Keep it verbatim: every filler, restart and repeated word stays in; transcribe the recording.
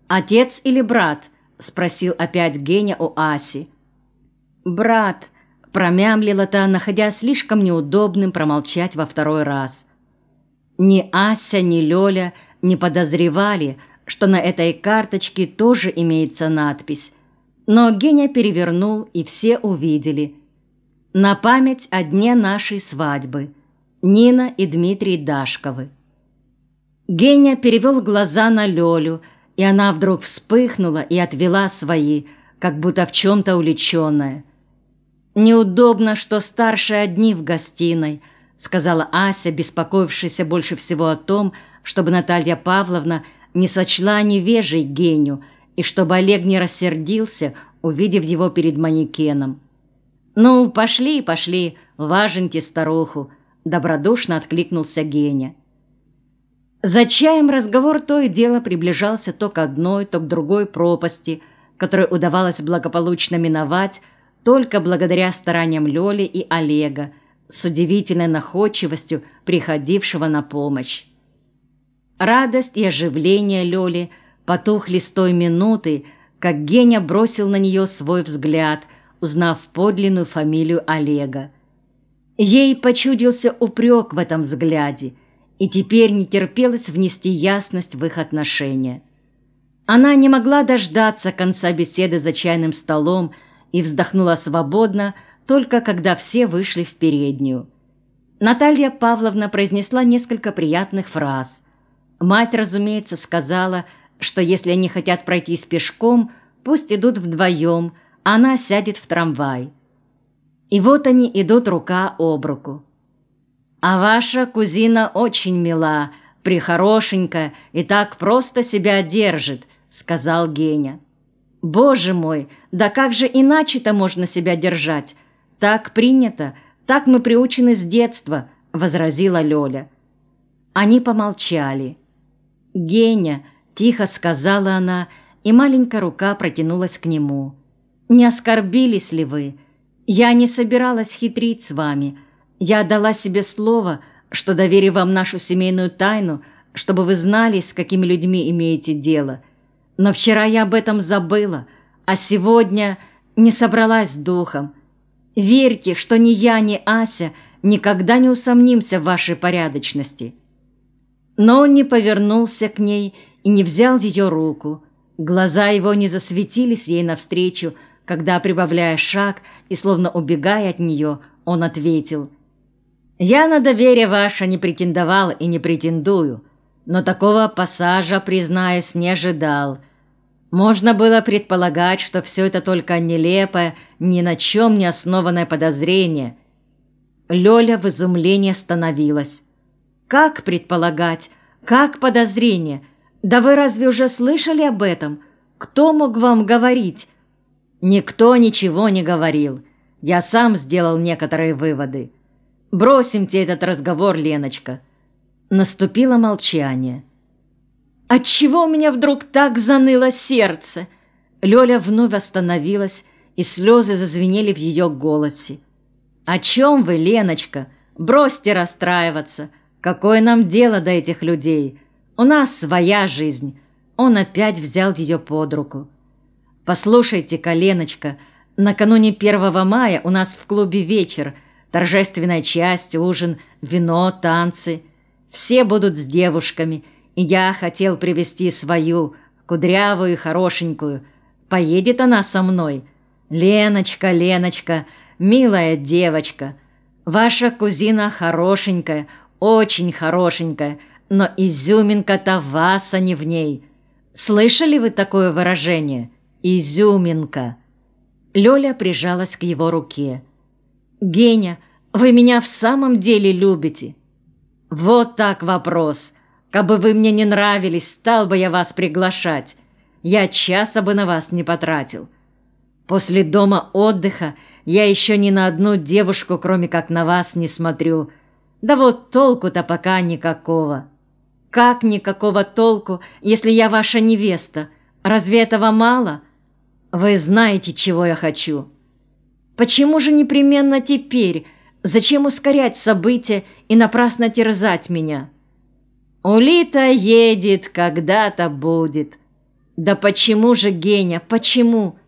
«Отец или брат?» – спросил опять Геня у Аси. «Брат», – промямлила та, находя слишком неудобным промолчать во второй раз. Ни Ася, ни Лёля не подозревали, что на этой карточке тоже имеется надпись, но Геня перевернул, и все увидели. «На память о дне нашей свадьбы. Нина и Дмитрий Дашковы». Геня перевел глаза на Лёлю, и она вдруг вспыхнула и отвела свои, как будто в чем-то увлеченная. «Неудобно, что старшие одни в гостиной», — сказала Ася, беспокоившаяся больше всего о том, чтобы Наталья Павловна не сочла невежей Геню и чтобы Олег не рассердился, увидев его перед манекеном. «Ну, пошли, пошли, важеньте старуху», — добродушно откликнулся Геня. За чаем разговор то и дело приближался то к одной, то к другой пропасти, которую удавалось благополучно миновать только благодаря стараниям Лёли и Олега, с удивительной находчивостью приходившего на помощь. Радость и оживление Лёли потухли с той минуты, как Геня бросил на нее свой взгляд, узнав подлинную фамилию Олега. Ей почудился упрек в этом взгляде, и теперь не терпелось внести ясность в их отношения. Она не могла дождаться конца беседы за чайным столом и вздохнула свободно, только когда все вышли в переднюю. Наталья Павловна произнесла несколько приятных фраз. Мать, разумеется, сказала, что если они хотят пройтись пешком, пусть идут вдвоем, а она сядет в трамвай. И вот они идут рука об руку. «А ваша кузина очень мила, прихорошенькая и так просто себя держит», — сказал Геня. «Боже мой, да как же иначе-то можно себя держать? Так принято, так мы приучены с детства», — возразила Лёля. Они помолчали. «Геня», — тихо сказала она, и маленькая рука протянулась к нему. «Не оскорбились ли вы? Я не собиралась хитрить с вами. Я дала себе слово, что доверю вам нашу семейную тайну, чтобы вы знали, с какими людьми имеете дело. Но вчера я об этом забыла, а сегодня не собралась с духом. Верьте, что ни я, ни Ася никогда не усомнимся в вашей порядочности». Но он не повернулся к ней и не взял ее руку. Глаза его не засветились ей навстречу, когда, прибавляя шаг и словно убегая от нее, он ответил: «Я на доверие ваше не претендовал и не претендую, но такого пассажа, признаюсь, не ожидал. Можно было предполагать, что все это только нелепое, ни на чем не основанное подозрение». Лёля в изумлении остановилась. «Как предполагать? Как подозрение? Да вы разве уже слышали об этом? Кто мог вам говорить?» «Никто ничего не говорил. Я сам сделал некоторые выводы. Бросимте этот разговор, Леночка». Наступило молчание. «Отчего у меня вдруг так заныло сердце?» Лёля вновь остановилась, и слезы зазвенели в ее голосе. «О чем вы, Леночка? Бросьте расстраиваться. Какое нам дело до этих людей? У нас своя жизнь». Он опять взял ее под руку. «Послушайте-ка, Леночка, накануне первого мая у нас в клубе вечер, торжественная часть, ужин, вино, танцы. Все будут с девушками, и я хотел привезти свою, кудрявую и хорошенькую. Поедет она со мной? Леночка, Леночка, милая девочка, ваша кузина хорошенькая, очень хорошенькая, но изюминка-то в вас, а не в ней. Слышали вы такое выражение? Изюминка». Лёля прижалась к его руке. «Геня, вы меня в самом деле любите?» «Вот так вопрос. Кабы вы мне не нравились, стал бы я вас приглашать. Я часа бы на вас не потратил. После дома отдыха я еще ни на одну девушку, кроме как на вас, не смотрю. Да вот толку-то пока никакого». «Как никакого толку, если я ваша невеста? Разве этого мало?» «Вы знаете, чего я хочу». «Почему же непременно теперь? Зачем ускорять события и напрасно терзать меня?» «Улита едет, когда-то будет». Да почему же, Геня, почему?